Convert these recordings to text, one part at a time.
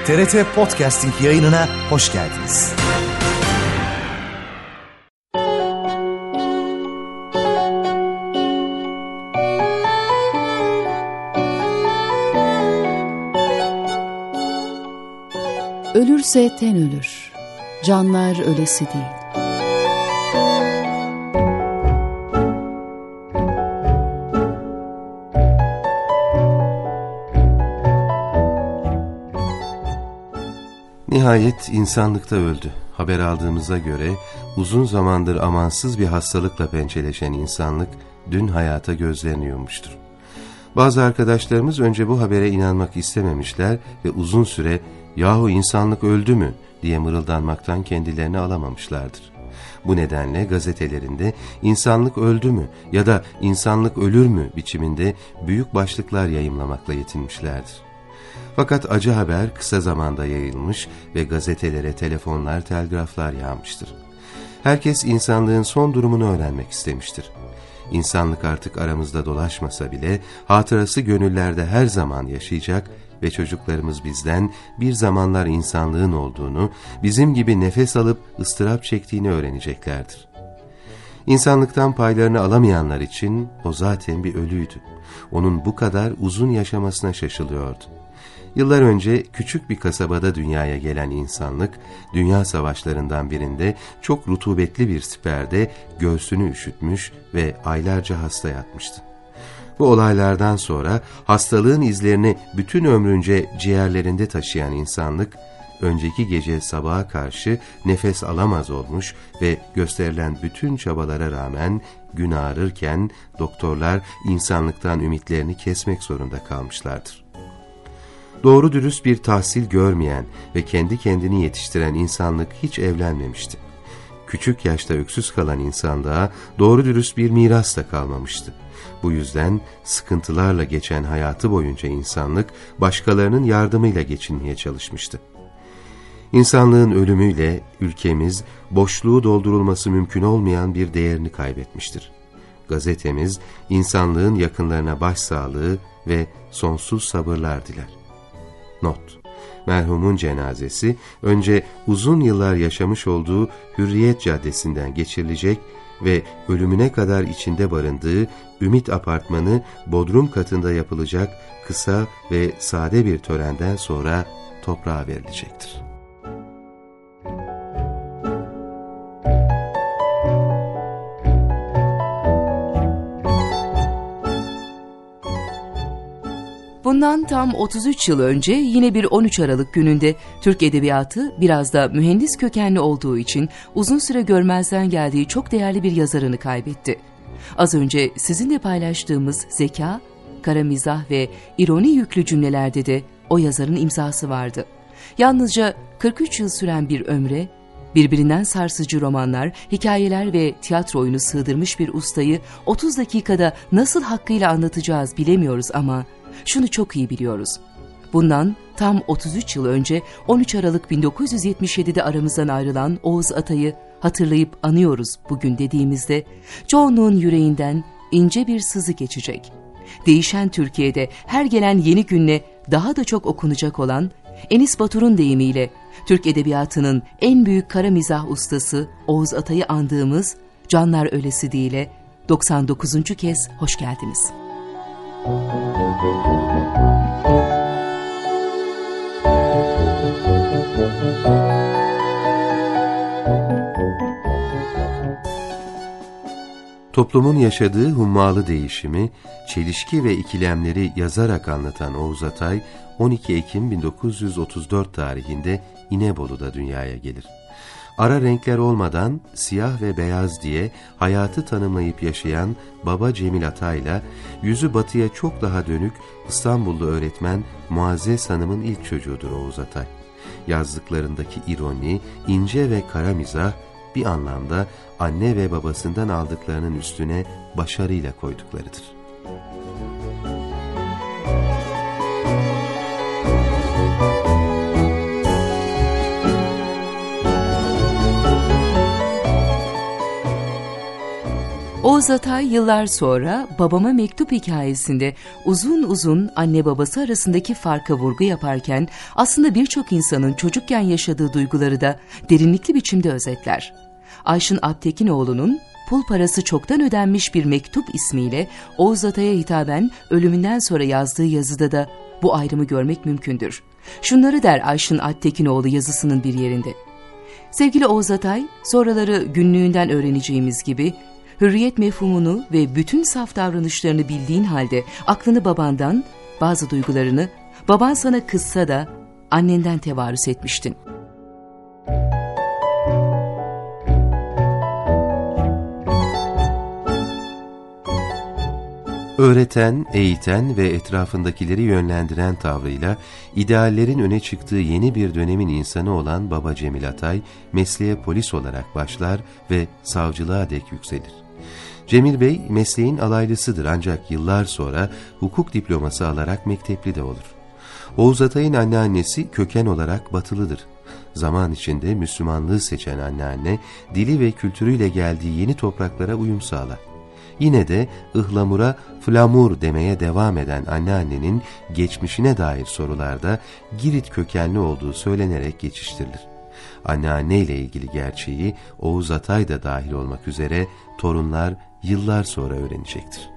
TRT Podcasting yayınına hoş geldiniz. Ölürse ten ölür, canlar ölesi değil. Nihayet insanlıkta öldü. Haber aldığımıza göre uzun zamandır amansız bir hastalıkla pençeleşen insanlık dün hayata gözlerini yummuştur. Bazı arkadaşlarımız önce bu habere inanmak istememişler ve uzun süre "Yahu insanlık öldü mü?" diye mırıldanmaktan kendilerini alamamışlardır. Bu nedenle gazetelerinde "insanlık öldü mü?" ya da "insanlık ölür mü?" biçiminde büyük başlıklar yayımlamakla yetinmişlerdir. Fakat acı haber kısa zamanda yayılmış ve gazetelere telefonlar, telgraflar yağmıştır. Herkes insanlığın son durumunu öğrenmek istemiştir. İnsanlık artık aramızda dolaşmasa bile hatırası gönüllerde her zaman yaşayacak ve çocuklarımız bizden bir zamanlar insanlığın olduğunu, bizim gibi nefes alıp ıstırap çektiğini öğreneceklerdir. İnsanlıktan paylarını alamayanlar için o zaten bir ölüydü. Onun bu kadar uzun yaşamasına şaşılıyordu. Yıllar önce küçük bir kasabada dünyaya gelen insanlık, dünya savaşlarından birinde çok rutubetli bir siperde göğsünü üşütmüş ve aylarca hasta yatmıştı. Bu olaylardan sonra hastalığın izlerini bütün ömrünce ciğerlerinde taşıyan insanlık, önceki gece sabaha karşı nefes alamaz olmuş ve gösterilen bütün çabalara rağmen gün ağrırken doktorlar insanlıktan ümitlerini kesmek zorunda kalmışlardır. Doğru dürüst bir tahsil görmeyen ve kendi kendini yetiştiren insanlık hiç evlenmemişti. Küçük yaşta öksüz kalan insanlığa doğru dürüst bir miras da kalmamıştı. Bu yüzden sıkıntılarla geçen hayatı boyunca insanlık başkalarının yardımıyla geçinmeye çalışmıştı. İnsanlığın ölümüyle ülkemiz boşluğu doldurulması mümkün olmayan bir değerini kaybetmiştir. Gazetemiz insanlığın yakınlarına başsağlığı ve sonsuz sabırlar diler. Not: merhumun cenazesi önce uzun yıllar yaşamış olduğu Hürriyet Caddesi'nden geçirilecek ve ölümüne kadar içinde barındığı Ümit Apartmanı bodrum katında yapılacak kısa ve sade bir törenden sonra toprağa verilecektir. Bundan tam 33 yıl önce yine bir 13 Aralık gününde Türk Edebiyatı biraz da mühendis kökenli olduğu için uzun süre görmezden geldiği çok değerli bir yazarını kaybetti. Az önce sizinle paylaştığımız zeka, kara mizah ve ironi yüklü cümlelerde de o yazarın imzası vardı. Yalnızca 43 yıl süren bir ömre, birbirinden sarsıcı romanlar, hikayeler ve tiyatro oyunu sığdırmış bir ustayı 30 dakikada nasıl hakkıyla anlatacağız bilemiyoruz ama şunu çok iyi biliyoruz. Bundan tam 33 yıl önce 13 Aralık 1977'de aramızdan ayrılan Oğuz Atay'ı hatırlayıp anıyoruz bugün dediğimizde çoğunluğun yüreğinden ince bir sızı geçecek. Değişen Türkiye'de her gelen yeni günle daha da çok okunacak olan, Enis Batur'un deyimiyle Türk Edebiyatı'nın en büyük kara mizah ustası Oğuz Atay'ı andığımız Canlar Ölesi Değil'e 99. kez hoş geldiniz. Toplumun yaşadığı hummalı değişimi, çelişki ve ikilemleri yazarak anlatan Oğuz Atay, 12 Ekim 1934 tarihinde İnebolu'da dünyaya gelir. Ara renkler olmadan siyah ve beyaz diye hayatı tanımlayıp yaşayan baba Cemil Atay'la yüzü batıya çok daha dönük İstanbullu öğretmen Muazzez Hanım'ın ilk çocuğudur Oğuz Atay. Yazdıklarındaki ironi, ince ve kara mizah bir anlamda anne ve babasından aldıklarının üstüne başarıyla koyduklarıdır. Oğuz Atay yıllar sonra Babama Mektup hikayesinde uzun uzun anne babası arasındaki farka vurgu yaparken aslında birçok insanın çocukken yaşadığı duyguları da derinlikli biçimde özetler. Ayşın Aptekinoğlu'nun Pul Parası Çoktan Ödenmiş Bir Mektup ismiyle Oğuz Atay'a hitaben ölümünden sonra yazdığı yazıda da bu ayrımı görmek mümkündür. Şunları der Ayşın Aptekinoğlu yazısının bir yerinde. Sevgili Oğuz Atay, sonraları günlüğünden öğreneceğimiz gibi hürriyet mefhumunu ve bütün saf davranışlarını bildiğin halde aklını babandan, bazı duygularını baban sana kızsa da annenden tevarüs etmiştin. Öğreten, eğiten ve etrafındakileri yönlendiren tavrıyla ideallerin öne çıktığı yeni bir dönemin insanı olan Baba Cemil Atay, mesleğe polis olarak başlar ve savcılığa dek yükselir. Cemil Bey mesleğin alaylısıdır ancak yıllar sonra hukuk diploması alarak mektepli de olur. Oğuz Atay'ın anneannesi köken olarak batılıdır. Zaman içinde Müslümanlığı seçen anneanne, dili ve kültürüyle geldiği yeni topraklara uyum sağlar. Yine de ıhlamura flamur demeye devam eden anneannenin geçmişine dair sorularda Girit kökenli olduğu söylenerek geçiştirilir. Anneanne ile ilgili gerçeği Oğuz Atay da dahil olmak üzere torunlar yıllar sonra öğrenecektir.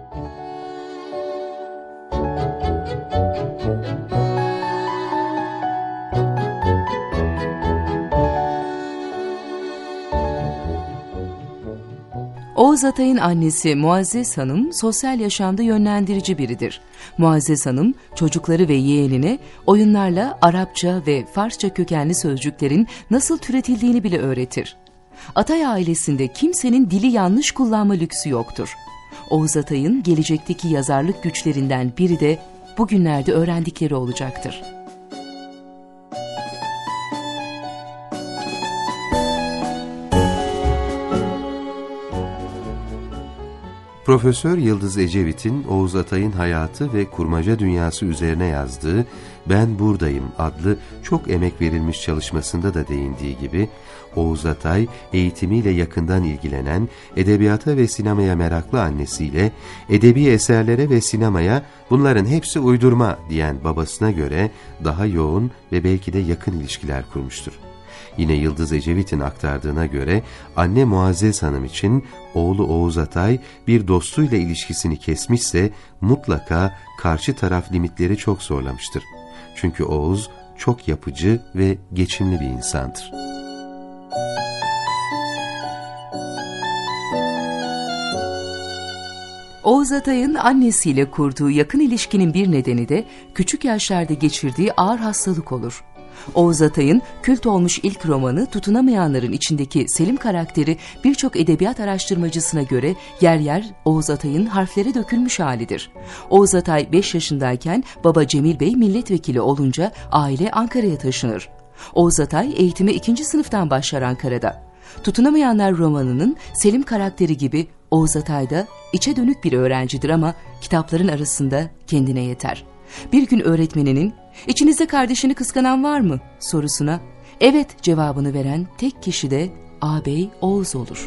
Oğuz Atay'ın annesi Muazzez Hanım sosyal yaşamda yönlendirici biridir. Muazzez Hanım çocukları ve yeğenine oyunlarla Arapça ve Farsça kökenli sözcüklerin nasıl türetildiğini bile öğretir. Atay ailesinde kimsenin dili yanlış kullanma lüksü yoktur. Oğuz Atay'ın gelecekteki yazarlık güçlerinden biri de bugünlerde öğrendikleri olacaktır. Profesör Yıldız Ecevit'in Oğuz Atay'ın hayatı ve kurmaca dünyası üzerine yazdığı Ben Buradayım adlı çok emek verilmiş çalışmasında da değindiği gibi, Oğuz Atay eğitimiyle yakından ilgilenen, edebiyata ve sinemaya meraklı annesiyle, edebi eserlere ve sinemaya bunların hepsi uydurma diyen babasına göre daha yoğun ve belki de yakın ilişkiler kurmuştur. Yine Yıldız Ecevit'in aktardığına göre anne Muazzez Hanım için oğlu Oğuz Atay bir dostuyla ilişkisini kesmişse mutlaka karşı taraf limitleri çok zorlamıştır. Çünkü Oğuz çok yapıcı ve geçimli bir insandır. Oğuz Atay'ın annesiyle kurduğu yakın ilişkinin bir nedeni de küçük yaşlarda geçirdiği ağır hastalık olur. Oğuz Atay'ın kült olmuş ilk romanı Tutunamayanların içindeki Selim karakteri birçok edebiyat araştırmacısına göre yer yer Oğuz Atay'ın harflere dökülmüş halidir. Oğuz Atay 5 yaşındayken baba Cemil Bey milletvekili olunca aile Ankara'ya taşınır. Oğuz Atay eğitime 2. sınıftan başlar Ankara'da. Tutunamayanlar romanının Selim karakteri gibi Oğuz Atay da içe dönük bir öğrencidir ama kitapların arasında kendine yeter. Bir gün öğretmeninin "İçinizde kardeşini kıskanan var mı?" sorusuna "Evet" cevabını veren tek kişi de ağabey Oğuz olur.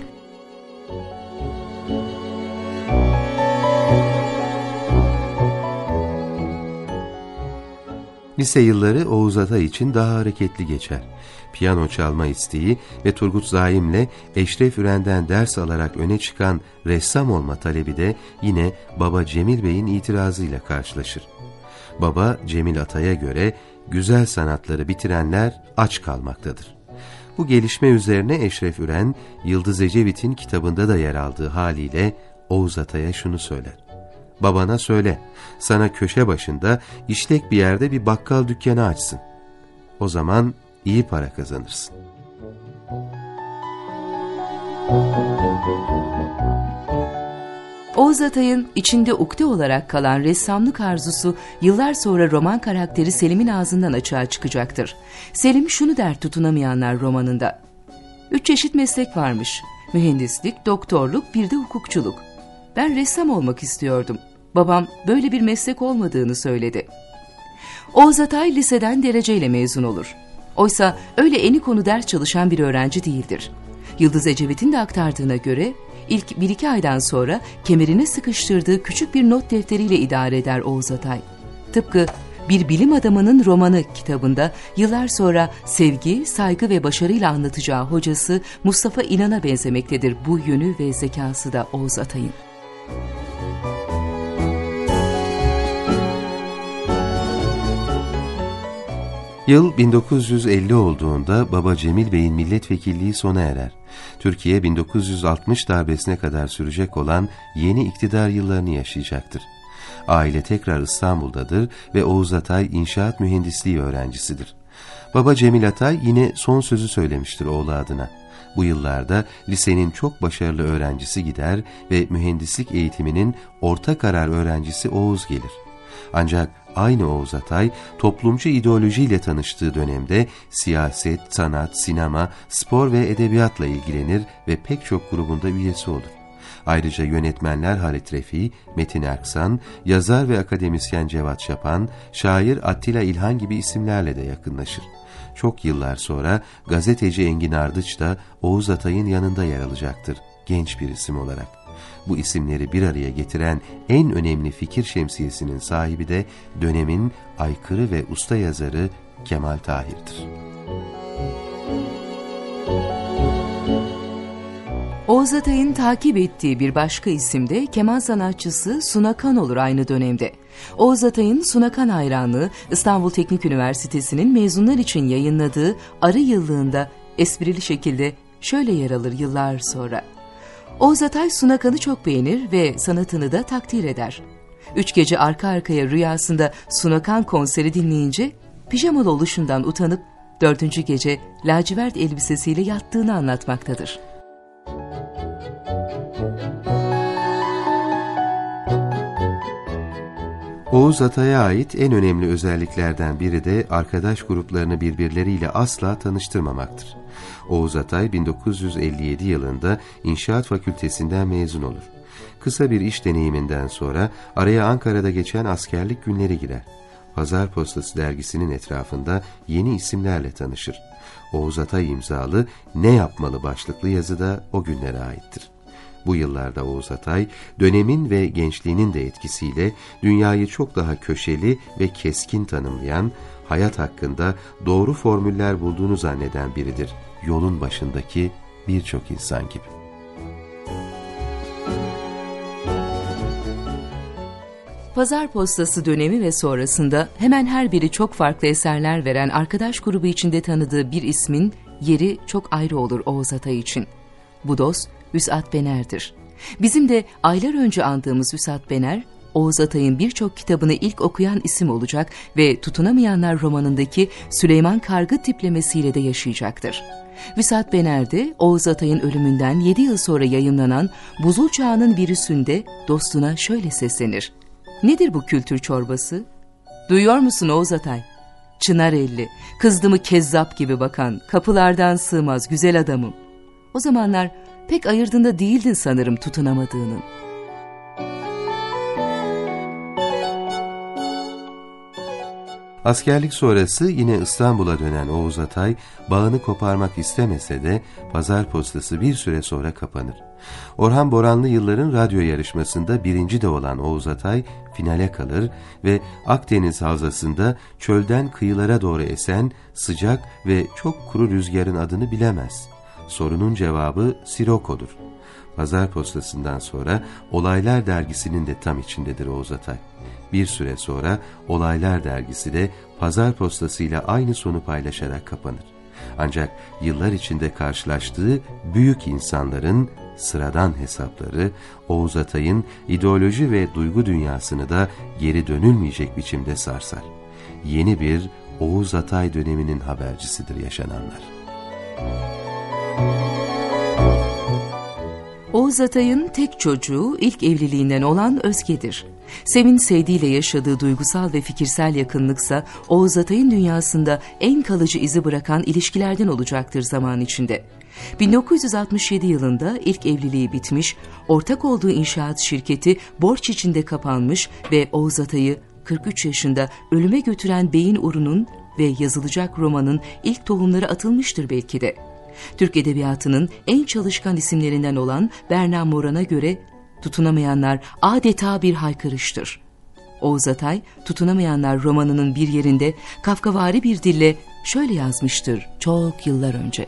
Lise yılları Oğuz Atay için daha hareketli geçer. Piyano çalma isteği ve Turgut Zaim'le Eşref Üren'den ders alarak öne çıkan ressam olma talebi de yine baba Cemil Bey'in itirazıyla karşılaşır. Baba Cemil Atay'a göre güzel sanatları bitirenler aç kalmaktadır. Bu gelişme üzerine Eşref Üren, Yıldız Ecevit'in kitabında da yer aldığı haliyle Oğuz Atay'a şunu söyler: "Babana söyle, sana köşe başında işlek bir yerde bir bakkal dükkanı açsın. O zaman iyi para kazanırsın." Oğuz Atay'ın içinde ukde olarak kalan ressamlık arzusu yıllar sonra roman karakteri Selim'in ağzından açığa çıkacaktır. Selim şunu der Tutunamayanlar romanında: 3 çeşit meslek varmış. Mühendislik, doktorluk, bir de hukukçuluk. Ben ressam olmak istiyordum. Babam böyle bir meslek olmadığını söyledi. Oğuz Atay liseden dereceyle mezun olur. Oysa öyle eni konu ders çalışan bir öğrenci değildir. Yıldız Ecevit'in de aktardığına göre İlk 1-2 aydan sonra kemerine sıkıştırdığı küçük bir not defteriyle idare eder Oğuz Atay. Tıpkı Bir Bilim Adamının Romanı kitabında yıllar sonra sevgi, saygı ve başarıyla anlatacağı hocası Mustafa İnan'a benzemektedir bu yönü ve zekası da Oğuz Atay'ın. Yıl 1950 olduğunda Baba Cemil Bey'in milletvekilliği sona erer. Türkiye 1960 darbesine kadar sürecek olan yeni iktidar yıllarını yaşayacaktır. Aile tekrar İstanbul'dadır ve Oğuz Atay inşaat mühendisliği öğrencisidir. Baba Cemil Atay yine son sözü söylemiştir oğlu adına. Bu yıllarda lisenin çok başarılı öğrencisi gider ve mühendislik eğitiminin orta karar öğrencisi Oğuz gelir. Ancak aynı Oğuz Atay, toplumcu ideolojiyle tanıştığı dönemde siyaset, sanat, sinema, spor ve edebiyatla ilgilenir ve pek çok grubunda üyesi olur. Ayrıca yönetmenler Halit Refi, Metin Erksan, yazar ve akademisyen Cevat Şapan, şair Attila İlhan gibi isimlerle de yakınlaşır. Çok yıllar sonra gazeteci Engin Ardıç da Oğuz Atay'ın yanında yer alacaktır, genç bir isim olarak. Bu isimleri bir araya getiren en önemli fikir şemsiyesinin sahibi de dönemin aykırı ve usta yazarı Kemal Tahir'dir. Oğuz Atay'ın takip ettiği bir başka isim de keman sanatçısı Suna Kan olur aynı dönemde. Oğuz Atay'ın Suna Kan hayranlığı İstanbul Teknik Üniversitesi'nin mezunlar için yayınladığı Arı Yıllığı'nda esprili şekilde şöyle yer alır yıllar sonra. Oğuz Atay Suna Kan'ı çok beğenir ve sanatını da takdir eder. 3 gece arka arkaya rüyasında Suna Kan konseri dinleyince pijamalı oluşundan utanıp 4. gece lacivert elbisesiyle yattığını anlatmaktadır. Oğuz Atay'a ait en önemli özelliklerden biri de arkadaş gruplarını birbirleriyle asla tanıştırmamaktır. Oğuz Atay 1957 yılında İnşaat Fakültesinden mezun olur. Kısa bir iş deneyiminden sonra araya Ankara'da geçen askerlik günleri girer. Pazar Postası dergisinin etrafında yeni isimlerle tanışır. Oğuz Atay imzalı "Ne yapmalı?" başlıklı yazı da o günlere aittir. Bu yıllarda Oğuz Atay, dönemin ve gençliğinin de etkisiyle dünyayı çok daha köşeli ve keskin tanımlayan, hayat hakkında doğru formüller bulduğunu zanneden biridir. Yolun başındaki birçok insan gibi. Pazar Postası dönemi ve sonrasında hemen her biri çok farklı eserler veren arkadaş grubu içinde tanıdığı bir ismin yeri çok ayrı olur Oğuz Atay için. Bu dost Vüs'at Bener'dir. Bizim de aylar önce andığımız Vüs'at Bener, Oğuz Atay'ın birçok kitabını ilk okuyan isim olacak ve Tutunamayanlar romanındaki Süleyman Kargı tiplemesiyle de yaşayacaktır. Vüs'at Bener de Oğuz Atay'ın ölümünden 7 yıl sonra yayınlanan Buzul Çağı'nın Virüsü'nde dostuna şöyle seslenir. Nedir bu kültür çorbası? Duyuyor musun Oğuz Atay? Çınar elli, kızdımı kezzap gibi bakan, kapılardan sığmaz güzel adamım. O zamanlar pek ayırdığında değildin sanırım tutunamadığının. Askerlik sonrası yine İstanbul'a dönen Oğuz Atay, bağını koparmak istemese de Pazar Postası bir süre sonra kapanır. Orhan Boranlı yılların radyo yarışmasında birinci de olan Oğuz Atay finale kalır ve Akdeniz havzasında çölden kıyılara doğru esen sıcak ve çok kuru rüzgarın adını bilemez. Sorunun cevabı Siroko'dur. Pazar Postası'ndan sonra Olaylar dergisinin de tam içindedir Oğuz Atay. Bir süre sonra Olaylar dergisi de Pazar Postası ile aynı sonu paylaşarak kapanır. Ancak yıllar içinde karşılaştığı büyük insanların sıradan hesapları Oğuz Atay'ın ideoloji ve duygu dünyasını da geri dönülmeyecek biçimde sarsar. Yeni bir Oğuz Atay döneminin habercisidir yaşananlar. Oğuz Atay'ın tek çocuğu ilk evliliğinden olan Özge'dir. Sevin sevdiğiyle yaşadığı duygusal ve fikirsel yakınlıksa Oğuz Atay'ın dünyasında en kalıcı izi bırakan ilişkilerden olacaktır zaman içinde. 1967 yılında ilk evliliği bitmiş, ortak olduğu inşaat şirketi borç içinde kapanmış ve Oğuz Atay'ı 43 yaşında ölüme götüren beyin urunun ve yazılacak romanın ilk tohumları atılmıştır belki de. Türk Edebiyatı'nın en çalışkan isimlerinden olan Berna Moran'a göre Tutunamayanlar adeta bir haykırıştır. Oğuz Atay, Tutunamayanlar romanının bir yerinde Kafkavari bir dille şöyle yazmıştır çok yıllar önce.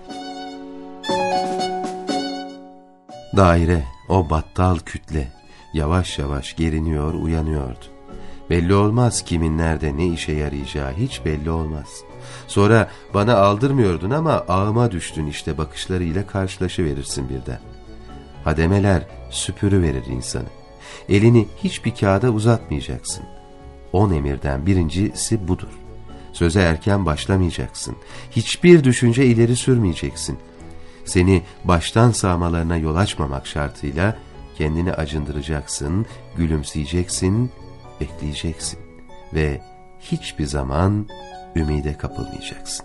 Daire, o battal kütle, yavaş yavaş geriniyor, uyanıyordu. Belli olmaz kimin nerede ne işe yarayacağı, hiç belli olmaz. Sonra bana aldırmıyordun ama ağıma düştün işte bakışlarıyla karşılaşıverirsin birden. Hademeler süpürüverir insanı. Elini hiçbir kağıda uzatmayacaksın. 10 emirden birincisi budur. Söze erken başlamayacaksın. Hiçbir düşünce ileri sürmeyeceksin. Seni baştan sağmalarına yol açmamak şartıyla kendini acındıracaksın, gülümseyeceksin, bekleyeceksin ve hiçbir zaman ümide kapılmayacaksın.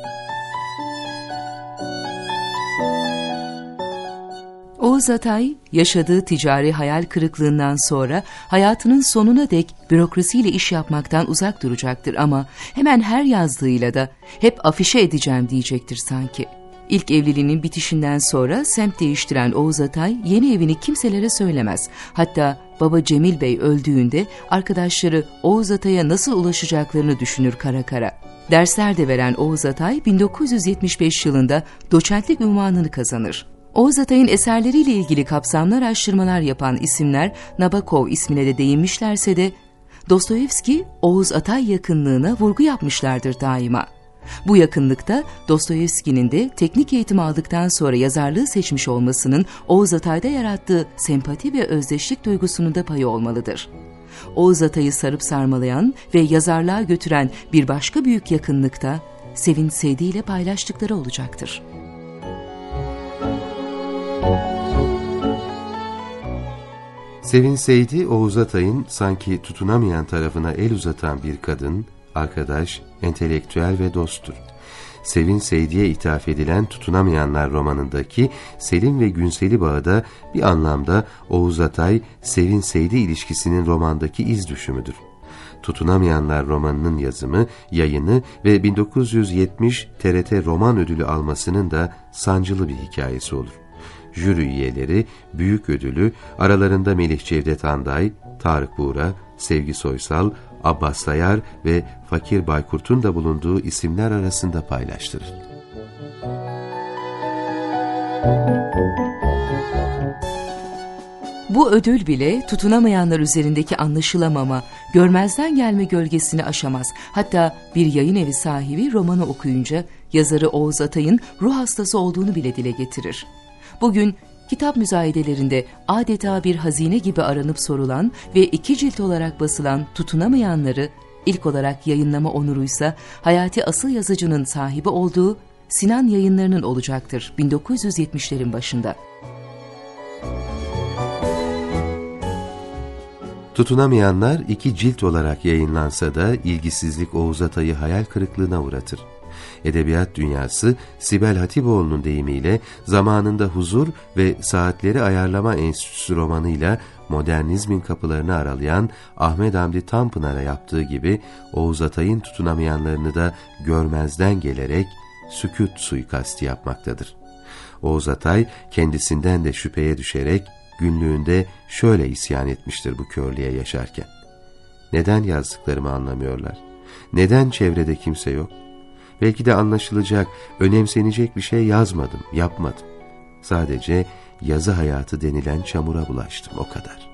Oğuz Atay, yaşadığı ticari hayal kırıklığından sonra hayatının sonuna dek bürokrasiyle iş yapmaktan uzak duracaktır ama hemen her yazdığıyla da hep afişe edeceğim diyecektir sanki. İlk evliliğinin bitişinden sonra semt değiştiren Oğuz Atay yeni evini kimselere söylemez. Hatta baba Cemil Bey öldüğünde arkadaşları Oğuz Atay'a nasıl ulaşacaklarını düşünür kara kara. Dersler de veren Oğuz Atay 1975 yılında doçentlik unvanını kazanır. Oğuz Atay'ın eserleriyle ilgili kapsamlı araştırmalar yapan isimler Nabokov ismine de değinmişlerse de Dostoyevski, Oğuz Atay yakınlığına vurgu yapmışlardır daima. Bu yakınlıkta Dostoyevski'nin de teknik eğitim aldıktan sonra yazarlığı seçmiş olmasının Oğuz Atay'da yarattığı sempati ve özdeşlik duygusunun da payı olmalıdır. Oğuz Atay'ı sarıp sarmalayan ve yazarlığa götüren bir başka büyük yakınlıkta Sevin Seydi ile paylaştıkları olacaktır. Sevin Seydi, Oğuz Atay'ın sanki tutunamayan tarafına el uzatan bir kadın, arkadaş, entelektüel ve dosttur. Sevin Seydi'ye ithaf edilen Tutunamayanlar romanındaki Selim ve Günsel'i bağı da bir anlamda Oğuz Atay, Sevin Seydi ilişkisinin romandaki iz düşümüdür. Tutunamayanlar romanının yazımı, yayını ve 1970 TRT Roman Ödülü almasının da sancılı bir hikayesi olur. Jüri üyeleri büyük ödülü aralarında Melih Cevdet Anday, Tarık Buğra, Sevgi Soysal, Abbas Sayar ve Fakir Baykurt'un da bulunduğu isimler arasında paylaştırır. Bu ödül bile tutunamayanlar üzerindeki anlaşılamama, görmezden gelme gölgesini aşamaz. Hatta bir yayın evi sahibi romanı okuyunca yazarı Oğuz Atay'ın ruh hastası olduğunu bile dile getirir. Bugün kitap müzayedelerinde adeta bir hazine gibi aranıp sorulan ve 2 cilt olarak basılan Tutunamayanları ilk olarak yayınlama onuruysa Hayati Asıl Yazıcı'nın sahibi olduğu Sinan Yayınları'nın olacaktır 1970'lerin başında. Tutunamayanlar 2 cilt olarak yayınlansa da ilgisizlik Oğuz Atay'ı hayal kırıklığına uğratır. Edebiyat dünyası Sibel Hatipoğlu'nun deyimiyle zamanında Huzur ve Saatleri Ayarlama Enstitüsü romanıyla modernizmin kapılarını aralayan Ahmet Hamdi Tanpınar'a yaptığı gibi Oğuz Atay'ın tutunamayanlarını da görmezden gelerek sükût suikasti yapmaktadır. Oğuz Atay kendisinden de şüpheye düşerek günlüğünde şöyle isyan etmiştir bu körlüğe yaşarken. Neden yazdıklarımı anlamıyorlar? Neden çevrede kimse yok? Belki de anlaşılacak, önemsenecek bir şey yazmadım, yapmadım. Sadece yazı hayatı denilen çamura bulaştım, o kadar.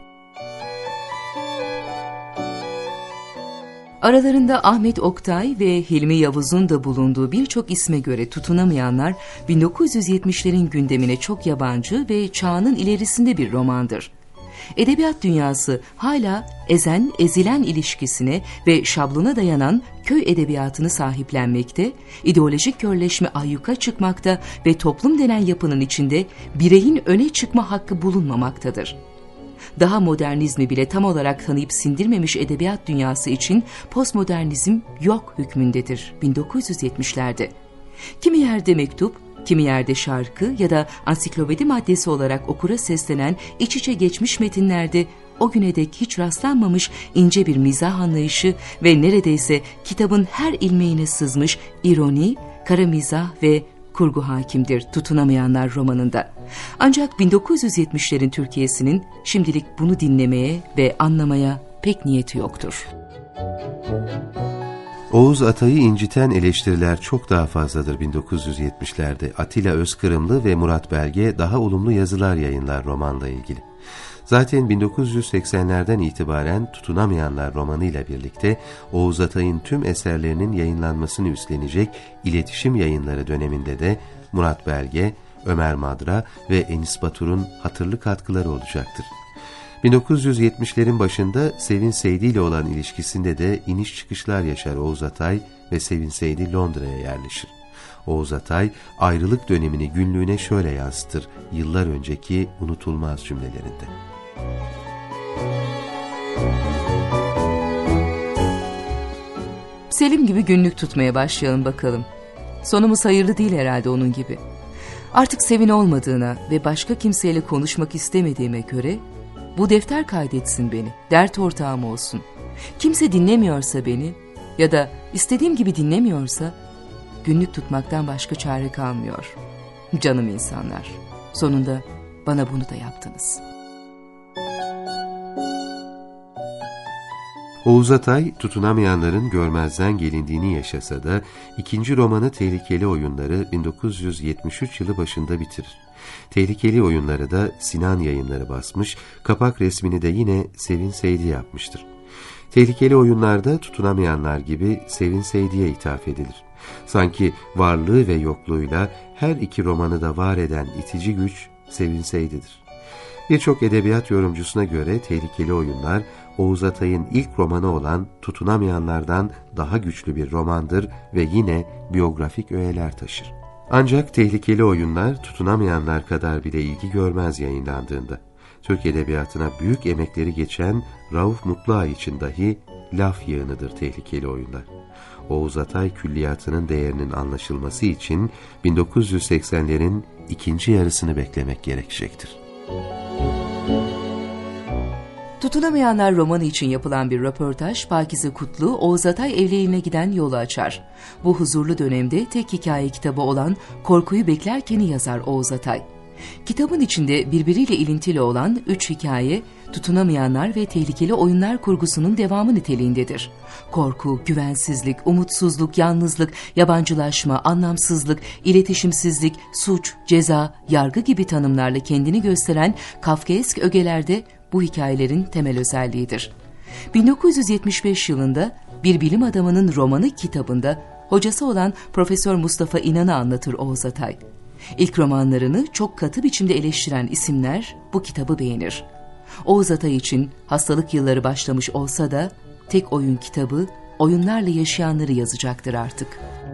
Aralarında Ahmet Oktay ve Hilmi Yavuz'un da bulunduğu birçok isme göre Tutunamayanlar 1970'lerin gündemine çok yabancı ve çağının ilerisinde bir romandır. Edebiyat dünyası hala ezen-ezilen ilişkisine ve şablona dayanan köy edebiyatını sahiplenmekte, ideolojik körleşme ayyuka çıkmakta ve toplum denen yapının içinde bireyin öne çıkma hakkı bulunmamaktadır. Daha modernizmi bile tam olarak tanıyıp sindirmemiş edebiyat dünyası için postmodernizm yok hükmündedir 1970'lerde. Kimi yerde mektup, kimi yerde şarkı ya da ansiklopedi maddesi olarak okura seslenen iç içe geçmiş metinlerde o güne dek hiç rastlanmamış ince bir mizah anlayışı ve neredeyse kitabın her ilmeğine sızmış ironi, kara mizah ve kurgu hakimdir Tutunamayanlar romanında. Ancak 1970'lerin Türkiye'sinin şimdilik bunu dinlemeye ve anlamaya pek niyeti yoktur. Oğuz Atay'ı inciten eleştiriler çok daha fazladır 1970'lerde. Atilla Özkırımlı ve Murat Belge daha olumlu yazılar yayınlar romanla ilgili. Zaten 1980'lerden itibaren Tutunamayanlar romanıyla birlikte Oğuz Atay'ın tüm eserlerinin yayınlanmasını üstlenecek İletişim Yayınları döneminde de Murat Belge, Ömer Madra ve Enis Batur'un hatırlı katkıları olacaktır. 1970'lerin başında Sevin Seydi ile olan ilişkisinde de iniş çıkışlar yaşar Oğuz Atay ve Sevin Seydi Londra'ya yerleşir. Oğuz Atay ayrılık dönemini günlüğüne şöyle yansıtır yıllar önceki unutulmaz cümlelerinde. Selim gibi günlük tutmaya başlayalım bakalım. Sonumuz hayırlı değil herhalde onun gibi. Artık Sevin olmadığına ve başka kimseyle konuşmak istemediğime göre bu defter kaydetsin beni, dert ortağım olsun. Kimse dinlemiyorsa beni ya da istediğim gibi dinlemiyorsa günlük tutmaktan başka çare kalmıyor. Canım insanlar, sonunda bana bunu da yaptınız. Oğuz Atay, tutunamayanların görmezden gelindiğini yaşasa da ikinci romanı Tehlikeli Oyunları 1973 yılı başında bitirir. Tehlikeli Oyunları da Sinan Yayınları basmış, kapak resmini de yine Sevin Seydi yapmıştır. Tehlikeli Oyunlar'da tutunamayanlar gibi Sevin Seydi'ye ithaf edilir. Sanki varlığı ve yokluğuyla her iki romanı da var eden itici güç Sevin Seydi'dir. Birçok edebiyat yorumcusuna göre Tehlikeli Oyunlar, Oğuz Atay'ın ilk romanı olan Tutunamayanlardan daha güçlü bir romandır ve yine biyografik öğeler taşır. Ancak Tehlikeli Oyunlar Tutunamayanlar kadar bile ilgi görmez yayınlandığında. Türk edebiyatına büyük emekleri geçen Rauf Mutluay için dahi laf yığınıdır Tehlikeli Oyunlar. Oğuz Atay külliyatının değerinin anlaşılması için 1980'lerin ikinci yarısını beklemek gerekecektir. Tutunamayanlar romanı için yapılan bir röportaj, Pakize Kutlu, Oğuz Atay evliliğine giden yolu açar. Bu huzurlu dönemde tek hikaye kitabı olan Korkuyu Beklerken'i yazar Oğuz Atay. Kitabın içinde birbiriyle ilintili olan 3 hikaye, Tutunamayanlar ve Tehlikeli Oyunlar kurgusunun devamı niteliğindedir. Korku, güvensizlik, umutsuzluk, yalnızlık, yabancılaşma, anlamsızlık, iletişimsizlik, suç, ceza, yargı gibi tanımlarla kendini gösteren Kafkaesk ögelerde bu hikayelerin temel özelliğidir. 1975 yılında bir bilim adamının romanı kitabında hocası olan Profesör Mustafa İnan'ı anlatır Oğuz Atay. İlk romanlarını çok katı biçimde eleştiren isimler bu kitabı beğenir. Oğuz Atay için hastalık yılları başlamış olsa da tek oyun kitabı oyunlarla yaşayanları yazacaktır artık.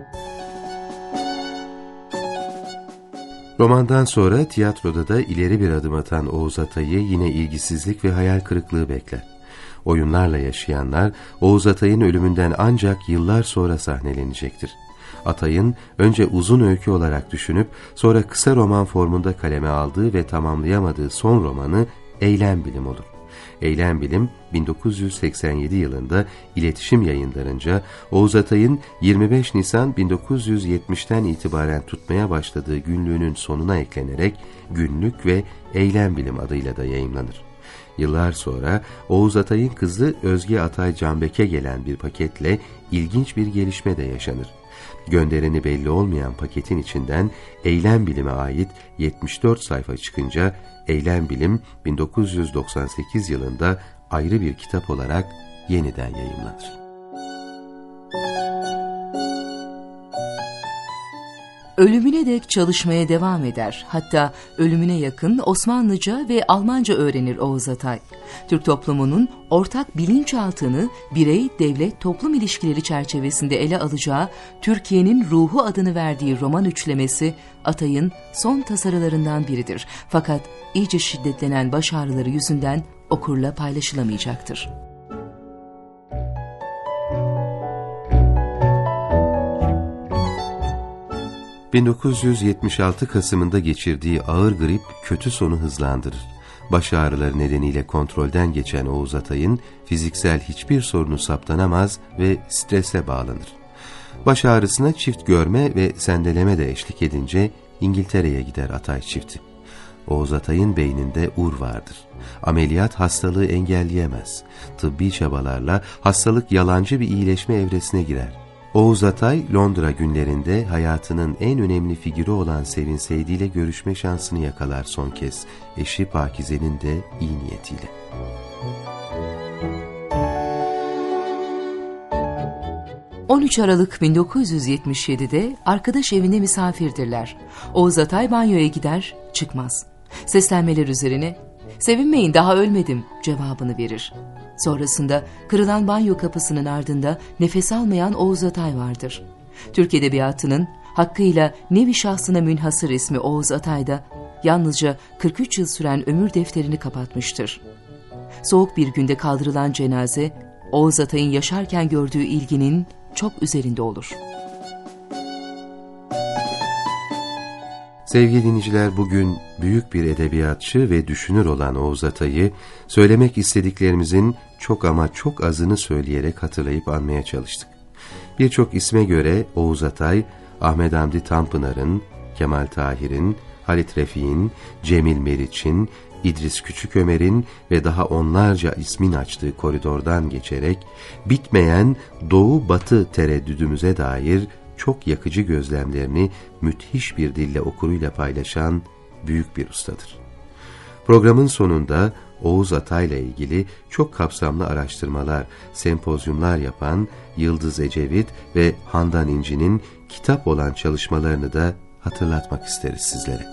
Romandan sonra tiyatroda da ileri bir adım atan Oğuz Atay'ı yine ilgisizlik ve hayal kırıklığı bekler. Oyunlarla yaşayanlar Oğuz Atay'ın ölümünden ancak yıllar sonra sahnelenecektir. Atay'ın önce uzun öykü olarak düşünüp sonra kısa roman formunda kaleme aldığı ve tamamlayamadığı son romanı Eylem Bilim olur. Eylem Bilim 1987 yılında İletişim Yayınlarınca Oğuz Atay'ın 25 Nisan 1970'ten itibaren tutmaya başladığı günlüğünün sonuna eklenerek Günlük ve Eylem Bilim adıyla da yayımlanır. Yıllar sonra Oğuz Atay'ın kızı Özge Atay Canbek'e gelen bir paketle ilginç bir gelişme de yaşanır. Göndereni belli olmayan paketin içinden Eylem Bilim'e ait 74 sayfa çıkınca Eylem Bilim 1998 yılında ayrı bir kitap olarak yeniden yayımlanır. Ölümüne dek çalışmaya devam eder. Hatta ölümüne yakın Osmanlıca ve Almanca öğrenir Oğuz Atay. Türk toplumunun ortak bilinçaltını birey, devlet, toplum ilişkileri çerçevesinde ele alacağı Türkiye'nin Ruhu adını verdiği roman üçlemesi Atay'ın son tasarılarından biridir. Fakat iyice şiddetlenen baş ağrıları yüzünden okurla paylaşılamayacaktır. ...1976 Kasım'ında geçirdiği ağır grip kötü sonu hızlandırır. Baş ağrıları nedeniyle kontrolden geçen Oğuz Atay'ın fiziksel hiçbir sorunu saptanamaz ve strese bağlanır. Baş ağrısına çift görme ve sendeleme de eşlik edince İngiltere'ye gider Atay çifti. Oğuz Atay'ın beyninde ur vardır. Ameliyat hastalığı engelleyemez. Tıbbi çabalarla hastalık yalancı bir iyileşme evresine girer. Oğuz Atay, Londra günlerinde hayatının en önemli figürü olan Sevin Seydi ile görüşme şansını yakalar son kez. Eşi Pakize'nin de iyi niyetiyle. ...13 Aralık 1977'de arkadaş evinde misafirdirler. Oğuz Atay banyoya gider, çıkmaz. Seslenmeler üzerine "Sevinmeyin, daha ölmedim" cevabını verir. Sonrasında kırılan banyo kapısının ardında nefes almayan Oğuz Atay vardır. Türk Edebiyatı'nın hakkıyla nevi şahsına münhasır ismi Oğuz Atay da yalnızca 43 yıl süren ömür defterini kapatmıştır. Soğuk bir günde kaldırılan cenaze, Oğuz Atay'ın yaşarken gördüğü ilginin çok üzerinde olur. Sevgili dinleyiciler, bugün büyük bir edebiyatçı ve düşünür olan Oğuz Atay'ı söylemek istediklerimizin çok ama çok azını söyleyerek hatırlayıp anmaya çalıştık. Birçok isme göre Oğuz Atay, Ahmet Hamdi Tanpınar'ın, Kemal Tahir'in, Halit Refik'in, Cemil Meriç'in, İdris Küçükömer'in ve daha onlarca ismin açtığı koridordan geçerek bitmeyen doğu-batı tereddüdümüze dair çok yakıcı gözlemlerini müthiş bir dille okuruyla paylaşan büyük bir ustadır. Programın sonunda Oğuz Atay'la ilgili çok kapsamlı araştırmalar, sempozyumlar yapan Yıldız Ecevit ve Handan İnci'nin kitap olan çalışmalarını da hatırlatmak isteriz sizlere.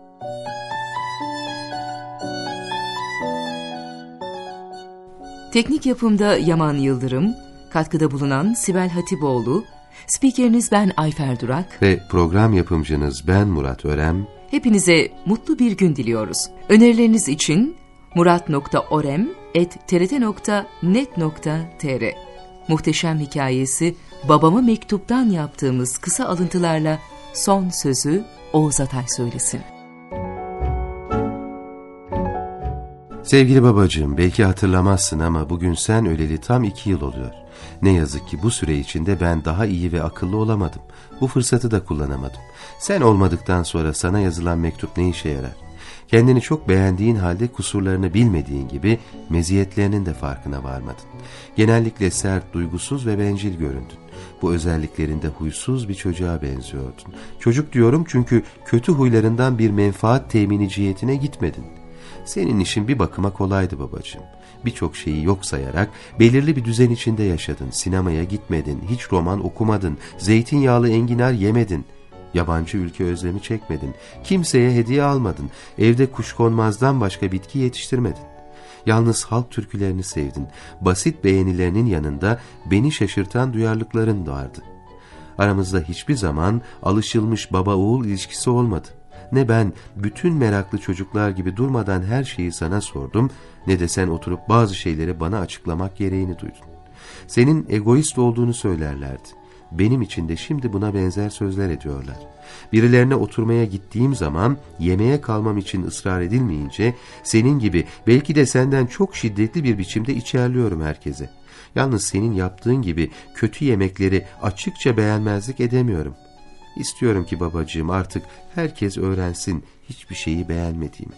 Teknik yapımda Yaman Yıldırım, katkıda bulunan Sibel Hatipoğlu, spikeriniz ben Ayfer Durak ve program yapımcınız ben Murat Örem. Hepinize mutlu bir gün diliyoruz. Önerileriniz için murat.orem@trt.net.tr. Muhteşem hikayesi Babama Mektuptan yaptığımız kısa alıntılarla son sözü Oğuz Atay söylesin. Sevgili babacığım, belki hatırlamazsın ama bugün sen öleli tam 2 yıl oluyor. Ne yazık ki bu süre içinde ben daha iyi ve akıllı olamadım. Bu fırsatı da kullanamadım. Sen olmadıktan sonra sana yazılan mektup ne işe yarar? Kendini çok beğendiğin halde kusurlarını bilmediğin gibi meziyetlerinin de farkına varmadın. Genellikle sert, duygusuz ve bencil göründün. Bu özelliklerinde huysuz bir çocuğa benziyordun. Çocuk diyorum çünkü kötü huylarından bir menfaat temini cihetine gitmedin. Senin işin bir bakıma kolaydı babacığım. Birçok şeyi yok sayarak belirli bir düzen içinde yaşadın. Sinemaya gitmedin, hiç roman okumadın, zeytinyağlı enginar yemedin. Yabancı ülke özlemi çekmedin, kimseye hediye almadın, evde kuşkonmazdan başka bitki yetiştirmedin. Yalnız halk türkülerini sevdin, basit beğenilerinin yanında beni şaşırtan duyarlılıkların vardı. Aramızda hiçbir zaman alışılmış baba-oğul ilişkisi olmadı. Ne ben bütün meraklı çocuklar gibi durmadan her şeyi sana sordum, ne de sen oturup bazı şeyleri bana açıklamak gereğini duydun. Senin egoist olduğunu söylerlerdi. Benim için de şimdi buna benzer sözler ediyorlar. Birilerine oturmaya gittiğim zaman yemeğe kalmam için ısrar edilmeyince senin gibi belki de senden çok şiddetli bir biçimde içerliyorum herkese. Yalnız senin yaptığın gibi kötü yemekleri açıkça beğenmezlik edemiyorum. İstiyorum ki babacığım artık herkes öğrensin hiçbir şeyi beğenmediğimi.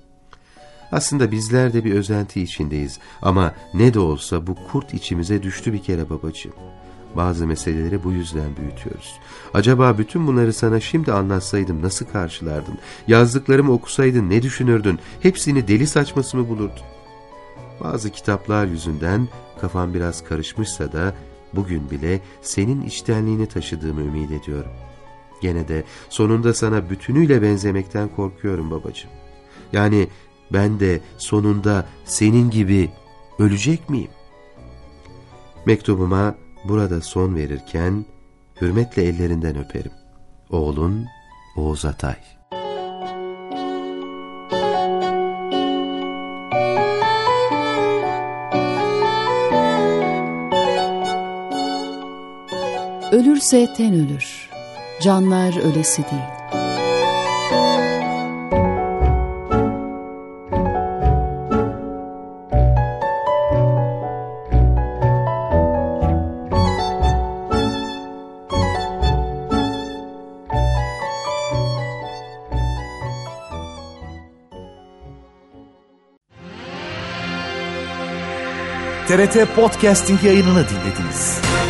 Aslında bizler de bir özenti içindeyiz ama ne de olsa bu kurt içimize düştü bir kere babacığım. Bazı meseleleri bu yüzden büyütüyoruz. Acaba bütün bunları sana şimdi anlatsaydım nasıl karşılardın? Yazdıklarımı okusaydın ne düşünürdün? Hepsini deli saçması mı bulurdun? Bazı kitaplar yüzünden kafam biraz karışmışsa da bugün bile senin içtenliğini taşıdığımı ümit ediyorum. Gene de sonunda sana bütünüyle benzemekten korkuyorum babacığım. Yani ben de sonunda senin gibi ölecek miyim? Mektubuma burada son verirken hürmetle ellerinden öperim. Oğlun Oğuz Atay. Ölürse ten ölür, canlar ölesi değil. TRT Podcasting yayınını dinlediniz.